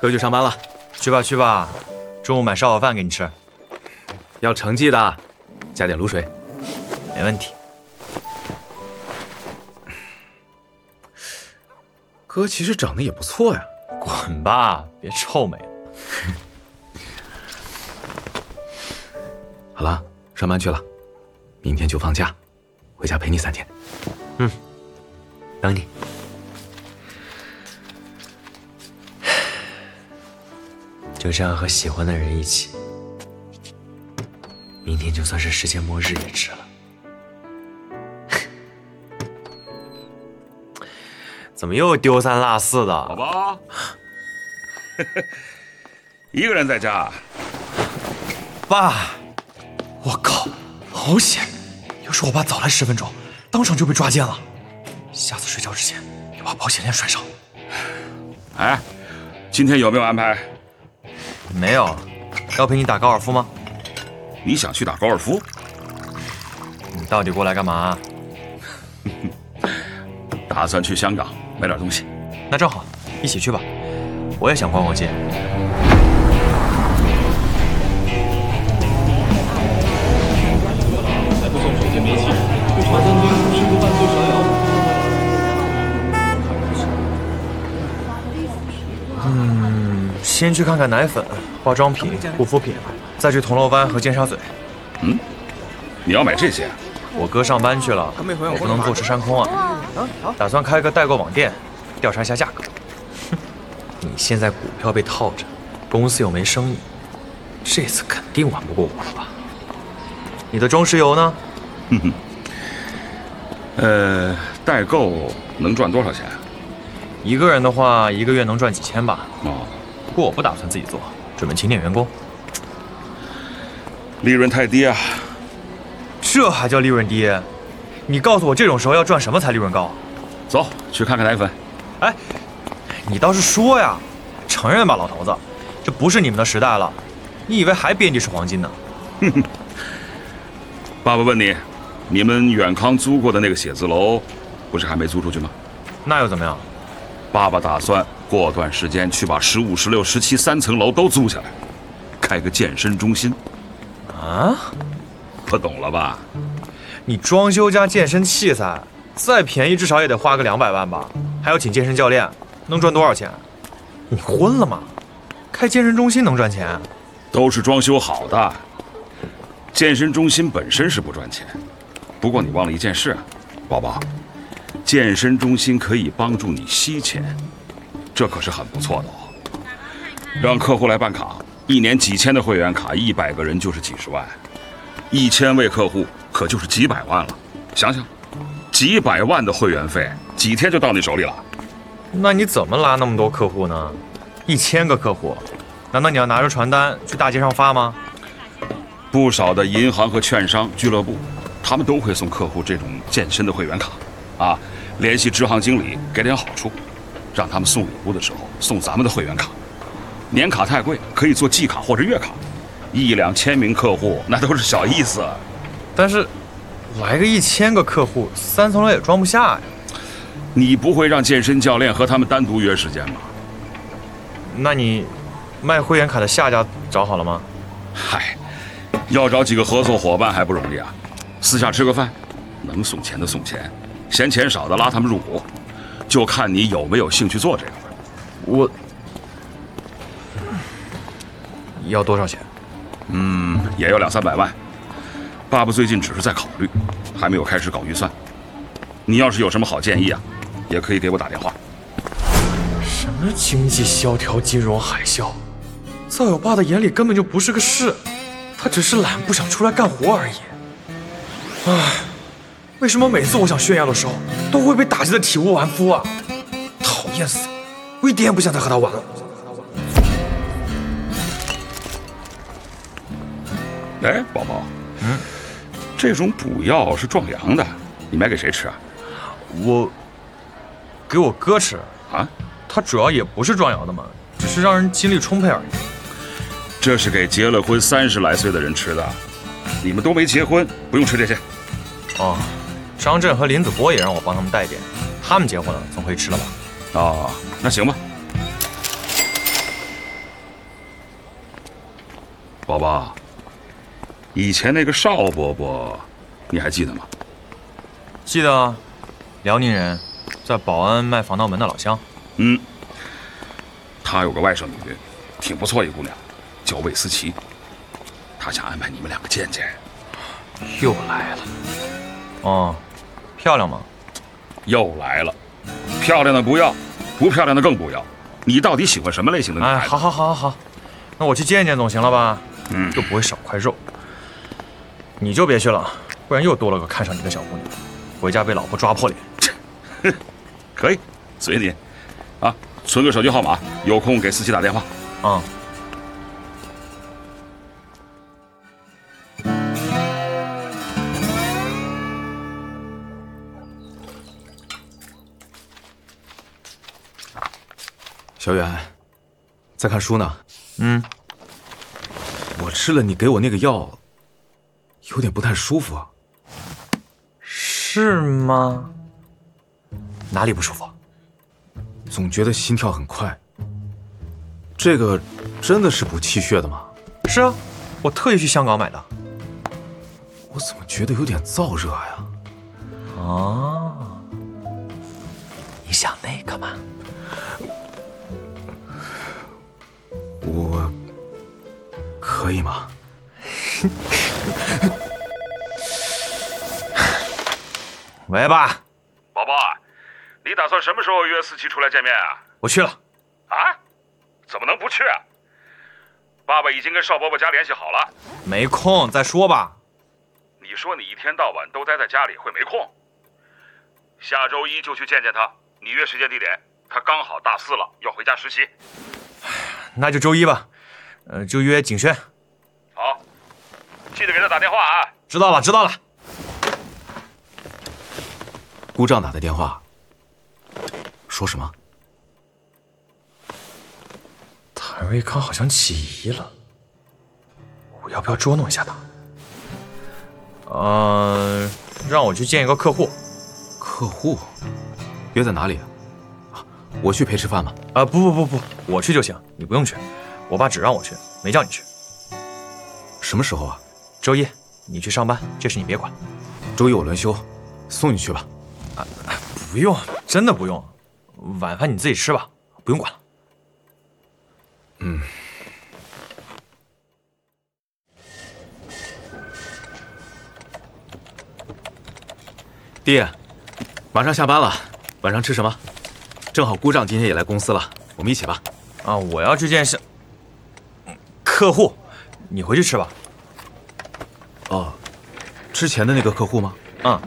哥去上班了， 去吧去吧，中午买烧烤饭给你吃。 要成绩的，加点卤水。 没问题。 哥其实长得也不错呀。 滚吧，别臭美了。 好了，上班去了，明天就放假，回家陪你3天。 等你。就这样和喜欢的人一起，明天就算是世界末日也值了。怎么又丢三落四的？ 宝宝，一个人在家？ 爸，我靠，好险！要是我爸早来10分钟，当场就被抓奸了。下次睡觉之前要把保险链拴上。 哎，今天有没有安排？ 没有，要陪你打高尔夫吗？ 你想去打高尔夫？ 你到底过来干嘛？ 打算去香港买点东西。 那正好，一起去吧。我也想逛逛街。先去看看奶粉、化妆品、护肤品，再去铜锣湾和尖沙咀。 你要买这些？ 我哥上班去了，我不能坐吃山空啊。打算开个代购网店，调查一下价格。你现在股票被套着，公司又没生意，这次肯定玩不过我了吧？你的中石油呢？ 代购能赚多少钱？ 一个人的话，一个月能赚几千吧。 哦， 不过我不打算自己做，准备请点员工。 利润太低啊！ 这还叫利润低？你告诉我这种时候要赚什么才利润高？ 走，去看看奶粉。 哎，你倒是说呀！承认吧，老头子，这不是你们的时代了。你以为还遍地是黄金呢？ 爸爸问你，你们远康租过的那个写字楼，不是还没租出去吗？ 那又怎么样？ 爸爸打算过段时间去把15、16、17 3层楼都租下来，开个健身中心。 啊？ 可懂了吧？ 你装修加健身器材，再便宜至少也得花个200万吧？还要请健身教练，能赚多少钱？你昏了吗？开健身中心能赚钱？ 都是装修好的。健身中心本身是不赚钱，不过你忘了一件事啊，宝宝，健身中心可以帮助你吸钱，这可是很不错的哦。让客户来办卡，1年几千的会员卡，100个人就是几十万，1000位客户可就是几百万了。想想，几百万的会员费，几天就到你手里了。 那你怎么拉那么多客户呢？1000个客户，难道你要拿着传单去大街上发吗？ 不少的银行和券商俱乐部，他们都会送客户这种健身的会员卡，啊，联系支行经理给点好处，让他们送礼物的时候送咱们的会员卡。年卡太贵，可以做季卡或者月卡，1、2千名客户那都是小意思。 但是来个1000个客户，3层楼也装不下呀。 你不会让健身教练和他们单独约时间吧？ 那你卖会员卡的下家找好了吗？ 嗨，要找几个合作伙伴还不容易啊？私下吃个饭，能送钱的送钱，嫌钱少的拉他们入股，就看你有没有兴趣做这个了。 我要多少钱？ 也要2、300万。爸爸最近只是在考虑，还没有开始搞预算。你要是有什么好建议啊，也可以给我打电话。 什么经济萧条、金融海啸，在我爸的眼里根本就不是个事，他只是懒，不想出来干活而已。唉，为什么每次我想炫耀的时候，都会被打击得体无完肤啊？讨厌死了！我一点也不想再和他玩了。 哎，宝宝，这种补药是壮阳的，你买给谁吃啊？ 我给我哥吃啊？ 它主要也不是壮阳的嘛，只是让人精力充沛而已。 这是给结了婚30来岁的人吃的，你们都没结婚，不用吃这些。 哦，张震和林子波也让我帮他们带点，他们结婚了，总可以吃了吧？ 哦，那行吧。 宝宝，以前那个邵伯伯，你还记得吗？ 记得啊，辽宁人，在宝安卖防盗门的老乡。 他有个外甥女，挺不错一姑娘，叫魏思琪。他想安排你们两个见见。 又来了。哦，漂亮吗？ 又来了，漂亮的不要，不漂亮的更不要。你到底喜欢什么类型的女孩子？ 好，那我去见见总行了吧？又不会少块肉。你就别去了，不然又多了个看上你的小姑娘，回家被老婆抓破脸。 可以，随你。啊，存个手机号码，有空给思琪打电话。 小远，在看书呢。我吃了你给我那个药，有点不太舒服啊。 是吗？哪里不舒服？ 总觉得心跳很快。这个真的是补气血的吗？ 是啊，我特意去香港买的。 我怎么觉得有点燥热呀？ 哦，你想那个吗？ 我可以吗？ 喂，爸。 宝宝，你打算什么时候约思琪出来见面啊？ 我去了。 啊？怎么能不去啊？爸爸已经跟邵伯伯家联系好了。 没空，再说吧。 你说你一天到晚都待在家里，会没空？下周一就去见见他，你约时间地点。他刚好大4了，要回家实习。 那就周一吧，就约景轩。 好，记得给他打电话啊。 知道了。 姑丈打的电话，说什么？ 谭瑞康好像起疑了，我要不要捉弄一下他？让我去见一个客户。 客户？约在哪里？我去陪吃饭吗？ 不，我去就行，你不用去。我爸只让我去，没叫你去。 什么时候啊？ 周一，你去上班，这事你别管。 周一我轮休，送你去吧。 不用，真的不用。晚饭你自己吃吧，不用管了。 爹，马上下班了，晚上吃什么？正好姑丈今天也来公司了，我们一起吧。 我要去见客户，你回去吃吧。 哦，之前的那个客户吗？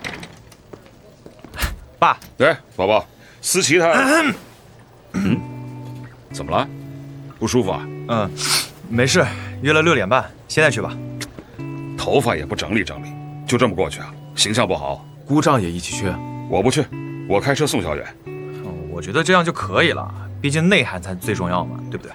爸。 哎，宝宝，思琪她……怎么了？不舒服啊？ 没事，约了6点半，现在去吧。 头发也不整理整理，就这么过去啊？形象不好。 姑丈也一起去？ 我不去，我开车送小远。 我觉得这样就可以了，毕竟内涵才最重要嘛，对不对？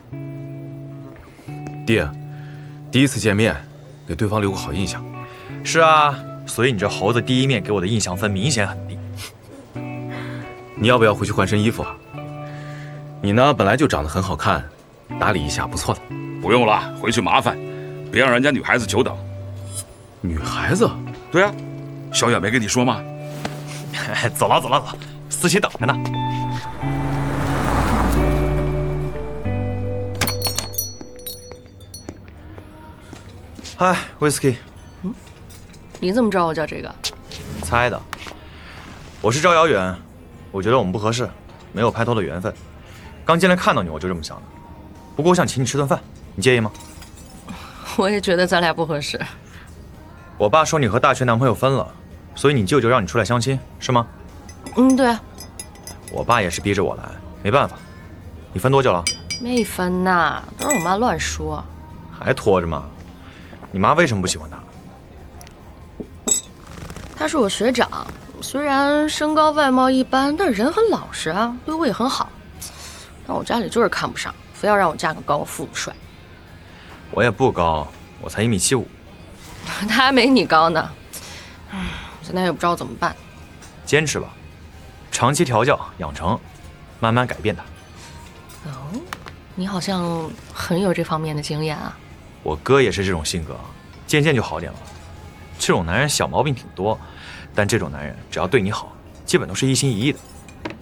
爹，第一次见面，给对方留个好印象。 是啊，所以你这猴子第一面给我的印象分明显很低。 你要不要回去换身衣服啊？你呢，本来就长得很好看，打理一下不错的。 不用了，回去麻烦，别让人家女孩子久等。 女孩子？ 对啊，小远没跟你说吗？ 走了，思琪等着呢。嗨，威士忌。 你怎么知道我叫这个？ 猜的。我是赵遥远，我觉得我们不合适，没有拍拖的缘分。刚进来看到你，我就这么想的。不过我想请你吃顿饭，你介意吗？ 我也觉得咱俩不合适。 我爸说你和大学男朋友分了，所以你舅舅让你出来相亲，是吗？ 对啊。 我爸也是逼着我来，没办法。你分多久了？ 没分呐，都是我妈乱说。 还拖着吗？你妈为什么不喜欢他？ 他是我学长，虽然身高外貌一般，但人很老实啊，对我也很好。但我家里就是看不上，非要让我嫁个高富帅。 我也不高，我才1.75米。 他还没你高呢。现在也不知道怎么办。 坚持吧，长期调教养成，慢慢改变他。 哦，你好像很有这方面的经验啊。 我哥也是这种性格，渐渐就好点了。这种男人小毛病挺多，但这种男人只要对你好，基本都是一心一意的。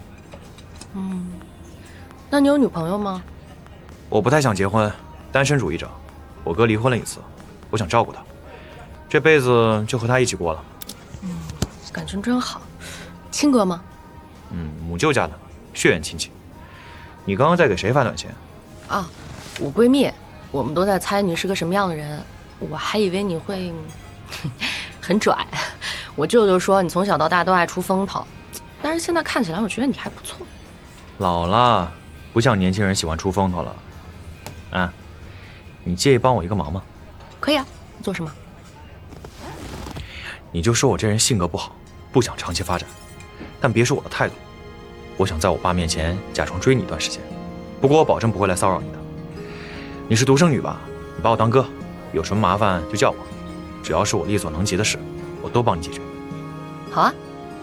那你有女朋友吗？ 我不太想结婚，单身主义者。我哥离婚了一次，我想照顾他，这辈子就和他一起过了。 感情真好。亲哥吗？ 母舅家的，血缘亲戚。你刚刚在给谁发短信？ 啊，我闺蜜，我们都在猜你是个什么样的人，我还以为你会很拽。我舅舅说你从小到大都爱出风头，但是现在看起来我觉得你还不错。 老了，不像年轻人喜欢出风头了。啊，你介意帮我一个忙吗？ 可以啊，你做什么？ 你就说我这人性格不好，不想长期发展，但别说我的态度。我想在我爸面前假装追你一段时间，不过我保证不会来骚扰你的。你是独生女吧？你把我当哥，有什么麻烦就叫我，只要是我力所能及的事，我都帮你解决。 好啊。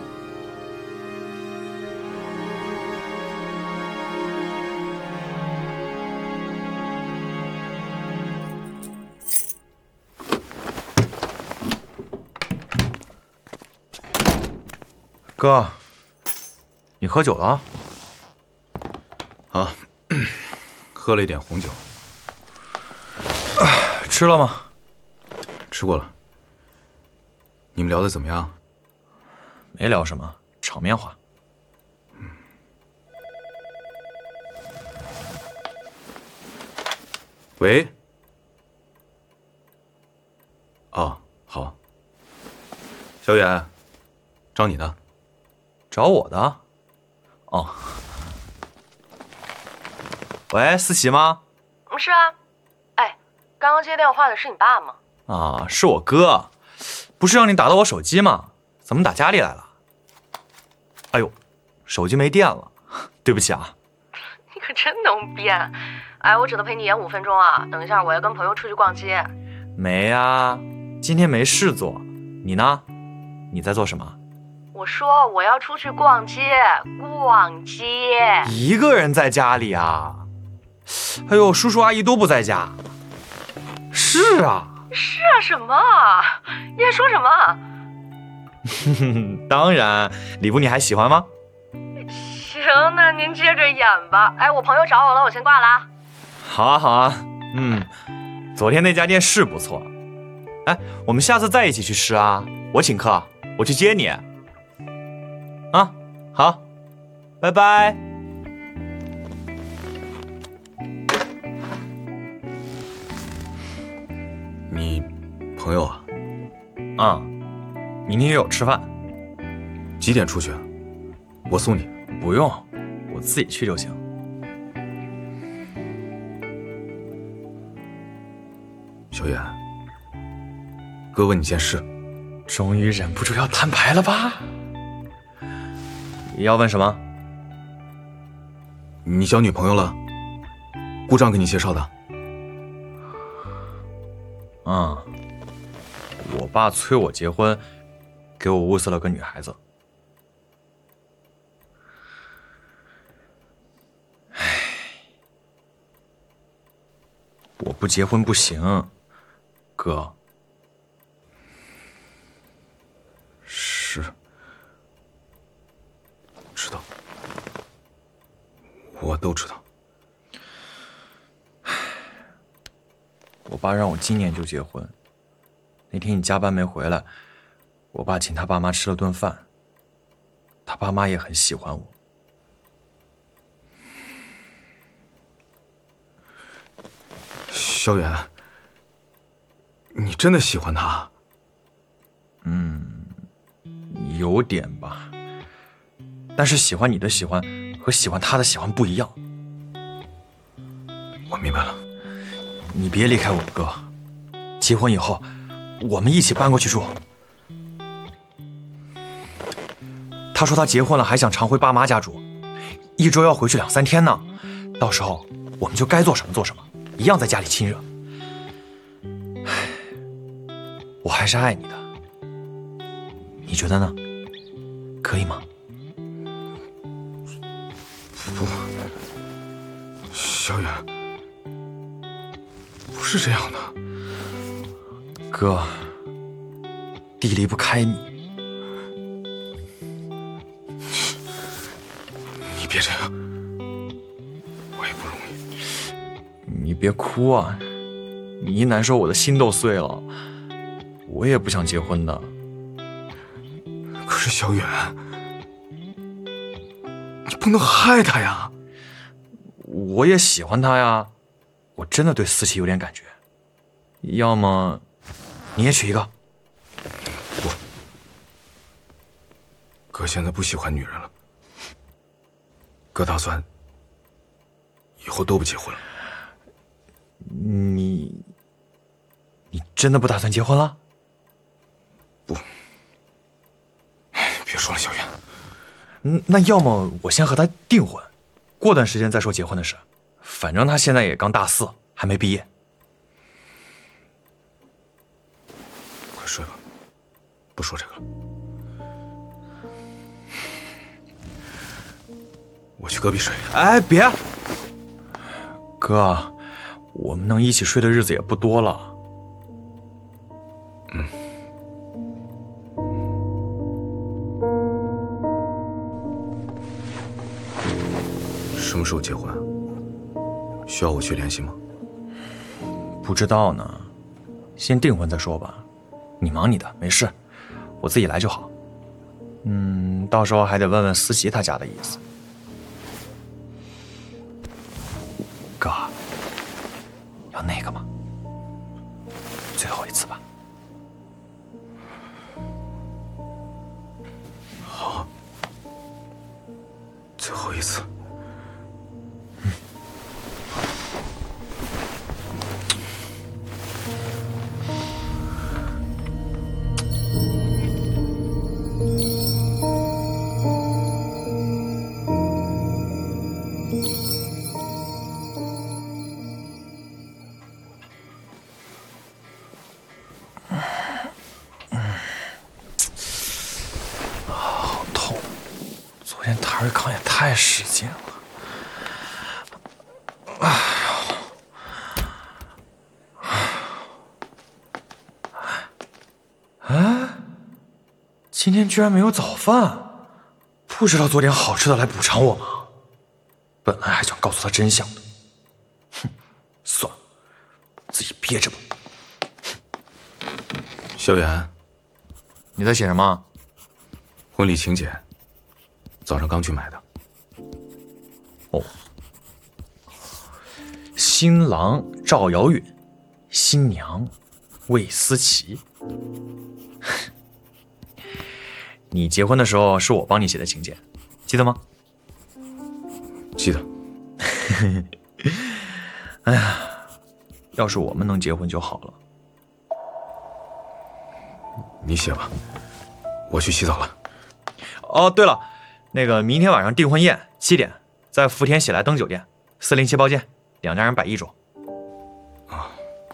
哥，你喝酒了？ 啊，喝了一点红酒。 吃了吗？ 吃过了。你们聊得怎么样？ 没聊什么，场面话。 喂。哦，好。小远，找你呢。 找我的？哦。喂，思琪吗？ 是啊。哎，刚刚接电话的是你爸吗？ 啊，是我哥。不是让你打到我手机吗？怎么打家里来了？哎呦，手机没电了，对不起啊。 你可真能编。哎，我只能陪你演5分钟啊，等一下我要跟朋友出去逛街。 没啊，今天没事做。你呢？你在做什么？ 我说我要出去逛街， 一个人在家里啊？哎呦，叔叔阿姨都不在家。是啊。 是啊什么？你在说什么？ 当然，礼物你还喜欢吗？ 行，那您接着演吧。哎，我朋友找我了，我先挂了啊。 好啊，好啊。昨天那家店是不错。哎，我们下次再一起去吃啊，我请客，我去接你。啊，好，拜拜。 你朋友啊？ 啊，明天约我吃饭。 几点出去？我送你。 不用，我自己去就行。 小远，哥问你件事。 终于忍不住要摊牌了吧？要问什么？ 你交女朋友了？顾丈给你介绍的？ 我爸催我结婚，给我物色了个女孩子。我不结婚不行，哥。 是，知道，我都知道。 我爸让我今年就结婚。那天你加班没回来，我爸请他爸妈吃了顿饭。他爸妈也很喜欢我。 萧远，你真的喜欢他？ 有点吧，但是喜欢你的喜欢和喜欢他的喜欢不一样。 我明白了。 你别离开我哥，结婚以后我们一起搬过去住。他说他结婚了还想常回爸妈家住，一周要回去2、3天呢。到时候我们就该做什么做什么，一样在家里亲热。我还是爱你的，你觉得呢？可以吗？ 不，萧远，不是这样的。 哥，弟离不开你。 你别这样，我也不容易。 你别哭啊，你一难受我的心都碎了。我也不想结婚的。 可是小远，你不能害他呀。 我也喜欢他呀，我真的对思琪有点感觉。要么你也娶一个。 不，哥现在不喜欢女人了。哥打算以后都不结婚了。 你真的不打算结婚了？ 不，别说了，小远。 那要么我先和他订婚，过段时间再说结婚的事。反正他现在也刚大4，还没毕业。 快睡吧，不说这个了。我去隔壁睡。 哎，别，哥，我们能一起睡的日子也不多了。 什么时候结婚？需要我去联系吗？ 不知道呢，先订婚再说吧。你忙你的，没事，我自己来就好。到时候还得问问思琪他家的意思。哥，要那个吗？最后一次吧。 好，最后一次。 昨天塔瑞康也太使劲了。今天居然没有早饭，不知道做点好吃的来补偿我吗？本来还想告诉他真相的，算了，自己憋着吧。 小远， 你在写什么？ 婚礼请柬，早上刚去买的。 哦，新郎赵瑶允，新娘魏思琪。你结婚的时候是我帮你写的请柬，记得吗？ 记得。 哎呀，要是我们能结婚就好了。 你写吧，我去洗澡了。 哦，对了，那个明天晚上订婚宴7点，在福田喜来登酒店407包间，2家人摆1桌。 啊，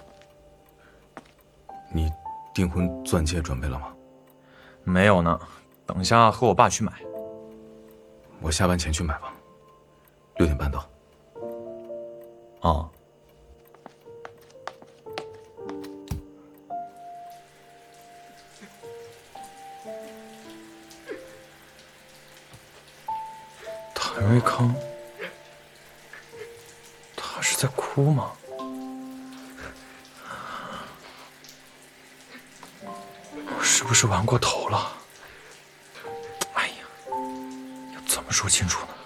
你订婚钻戒准备了吗？ 没有呢，等下和我爸去买。 我下班前去买吧，6点半到。 哦。谭瑞康，他是在哭吗？我是不是玩过头了？哎呀，要怎么说清楚呢？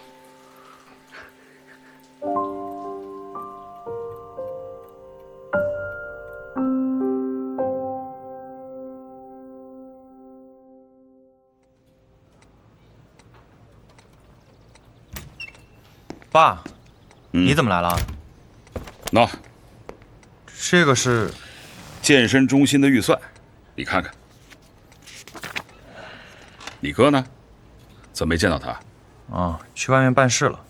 爸，你怎么来了？ 喏， 这个是健身中心的预算，你看看。你哥呢？怎么没见到他？ 啊，去外面办事了。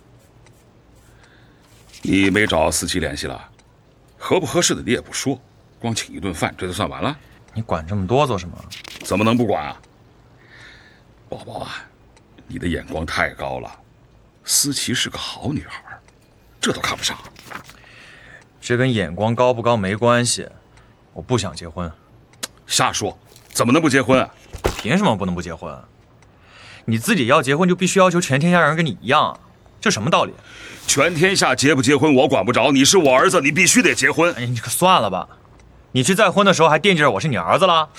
你没找思琪联系了？合不合适的你也不说，光请一顿饭，这就算完了？ 你管这么多做什么？ 怎么能不管啊？宝宝啊，你的眼光太高了。思琪是个好女孩，这都看不上。 这跟眼光高不高没关系，我不想结婚。 瞎说，怎么能不结婚啊？ 凭什么不能不结婚？你自己要结婚就必须要求全天下人跟你一样，这什么道理？ 全天下结不结婚我管不着，你是我儿子，你必须得结婚。 哎，你可算了吧！你去再婚的时候还惦记着我是你儿子了？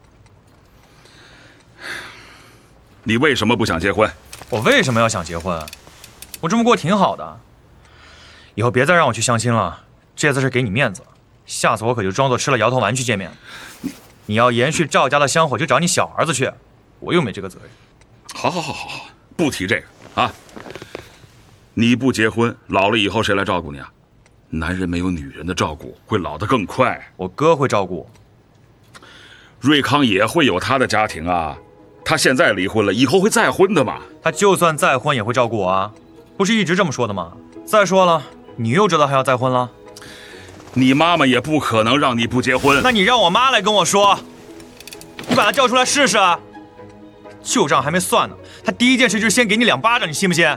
你为什么不想结婚？ 我为什么要想结婚？我这么过挺好的。以后别再让我去相亲了，这次是给你面子，下次我可就装作吃了摇头丸去见面。你要延续赵家的香火，就找你小儿子去，我又没这个责任。 好，不提这个啊！你不结婚，老了以后谁来照顾你啊？男人没有女人的照顾，会老得更快。 我哥会照顾我。 瑞康也会有他的家庭啊，他现在离婚了，以后会再婚的嘛。 他就算再婚也会照顾我啊，不是一直这么说的吗？再说了，你又知道他要再婚了？ 你妈妈也不可能让你不结婚。 那你让我妈来跟我说，你把他叫出来试试。旧账还没算呢，他第一件事就是先给你2巴掌，你信不信？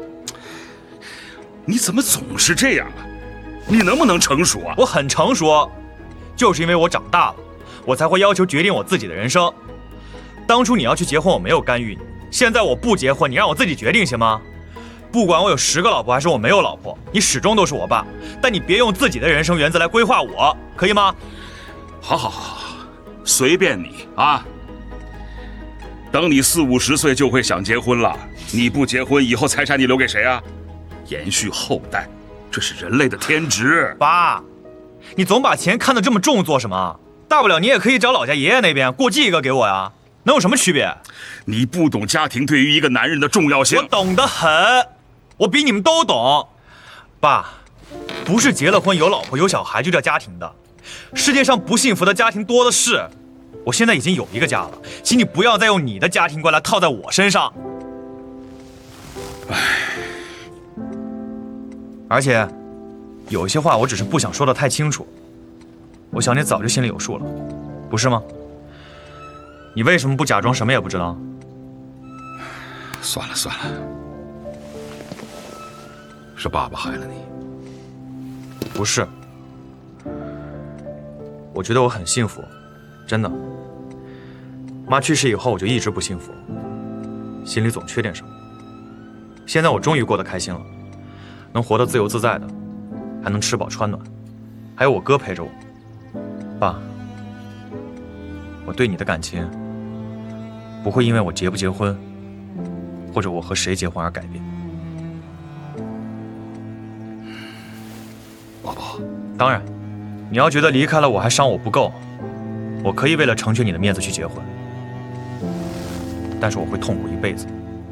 你怎么总是这样啊？你能不能成熟啊？ 我很成熟，就是因为我长大了，我才会要求决定我自己的人生。当初你要去结婚，我没有干预你，现在我不结婚，你让我自己决定行吗？不管我有10个老婆还是我没有老婆，你始终都是我爸，但你别用自己的人生原则来规划我，可以吗？ 好，随便你啊。等你40、50岁就会想结婚了，你不结婚，以后财产你留给谁啊？延续后代，这是人类的天职。 爸，你总把钱看得这么重做什么？大不了你也可以找老家爷爷那边过继一个给我呀，能有什么区别？ 你不懂家庭对于一个男人的重要性。 我懂得很，我比你们都懂。爸，不是结了婚有老婆有小孩就叫家庭的，世界上不幸福的家庭多的是。我现在已经有一个家了，请你不要再用你的家庭观来套在我身上。而且有一些话我只是不想说得太清楚，我想你早就心里有数了，不是吗？你为什么不假装什么也不知道？ 算了，是爸爸害了你。 不是，我觉得我很幸福，真的。妈去世以后，我就一直不幸福，心里总缺点什么。现在我终于过得开心了，能活得自由自在的，还能吃饱穿暖，还有我哥陪着我。爸，我对你的感情不会因为我结不结婚，或者我和谁结婚而改变。 宝宝， 当然，你要觉得离开了我还伤我不够，我可以为了成全你的面子去结婚，但是我会痛苦一辈子。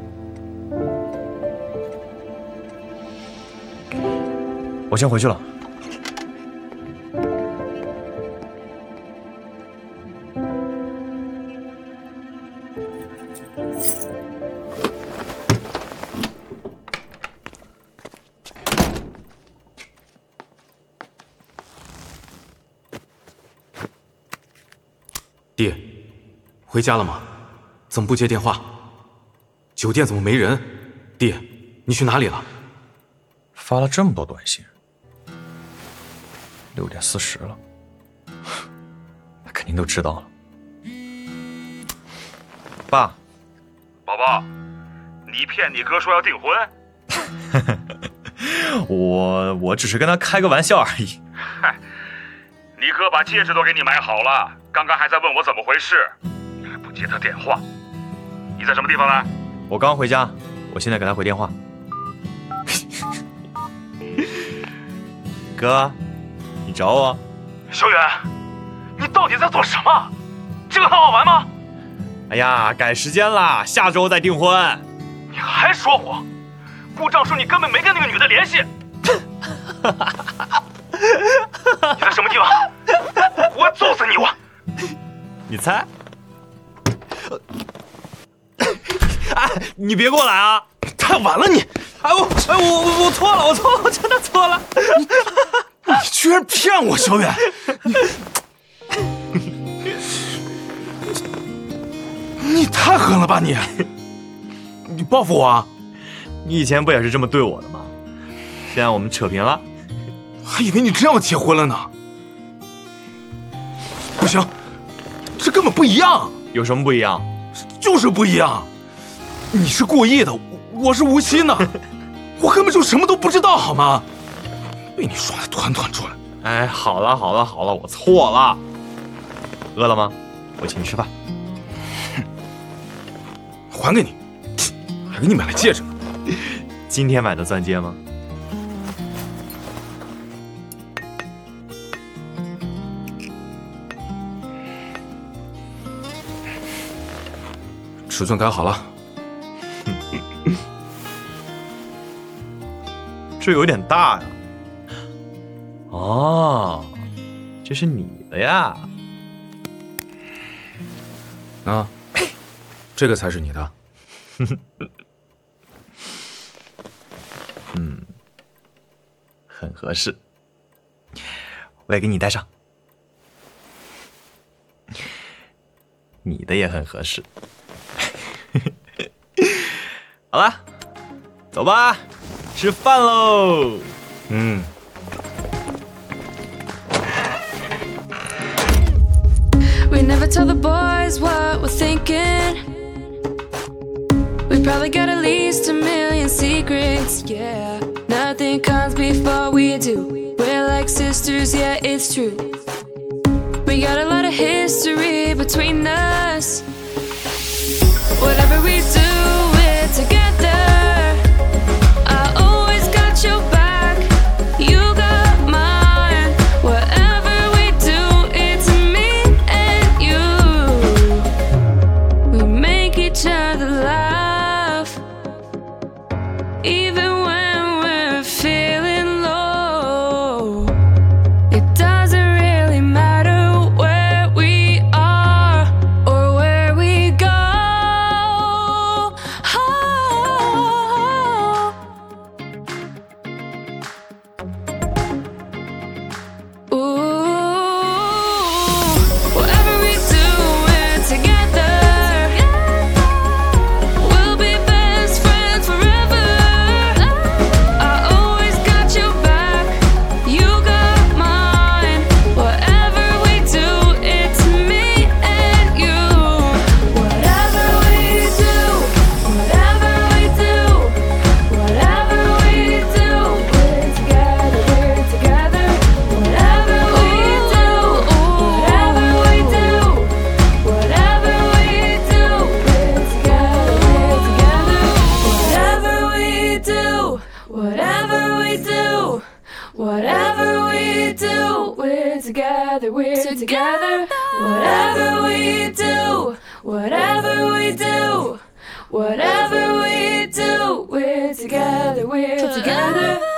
我先回去了。 爹，回家了吗？怎么不接电话？酒店怎么没人？爹，你去哪里了？ 发了这么多短信，6点40了，他肯定都知道了。爸， 宝宝，你骗你哥说要订婚？ 我只是跟他开个玩笑而已。 嗨，你哥把戒指都给你买好了，刚刚还在问我怎么回事，你还不接他电话。你在什么地方呢？ 我刚回家，我现在给他回电话。哥，你找我？ 小远，你到底在做什么？这个很好玩吗？ 哎呀，改时间啦，下周再订婚。 你还说谎！顾丈说你根本没跟那个女的联系。你在什么地方？我揍死你！我！ 你猜？哎，你别过来啊！ 太晚了你！ 我错了，我真的错了。 你居然骗我，小远！你太狠了吧你！你报复我啊？ 你以前不也是这么对我的吗？现在我们扯平了。 还以为你真要结婚了呢。不行， 根本不一样。 有什么不一样？ 就是不一样。你是故意的，我是无心的，我根本就什么都不知道，好吗？被你耍得团团转。 哎，好了，我错了。饿了吗？我请你吃饭。 还给你，还给你买了戒指呢。 今天买的钻戒吗？ 尺寸改好了。 这有点大呀。哦，这是你的呀。 啊，这个才是你的。 很合适，我也给你戴上。你的也很合适。好了，走吧，吃饭喽。 We never tell the boys what we're thinking. We probably got at least 1,000,000 secrets, yeah. Nothing comes before we do. We're like sisters, yeah, it's true. We got a lot of history between us. Whatever we do, we're together. I always got your back, you got mine. Whatever we do, it's me and you. We make each other laugh, even when we're feeling low. It doesn't really matter where we are or where we go. Oh. Ooh, whatever we do, we're together. We'll be best friends forever. I always got your back, you got mine. Whatever we do, it's me and you. Whatever we do, whatever we do, whatever we do, we're together, we're together. Whatever we do, whatever we do, whatever we do, we're together, we're together. Whatever we do, whatever we do, we're together, we're together. Whatever we do, whatever we do, whatever we do, we're together, we're together.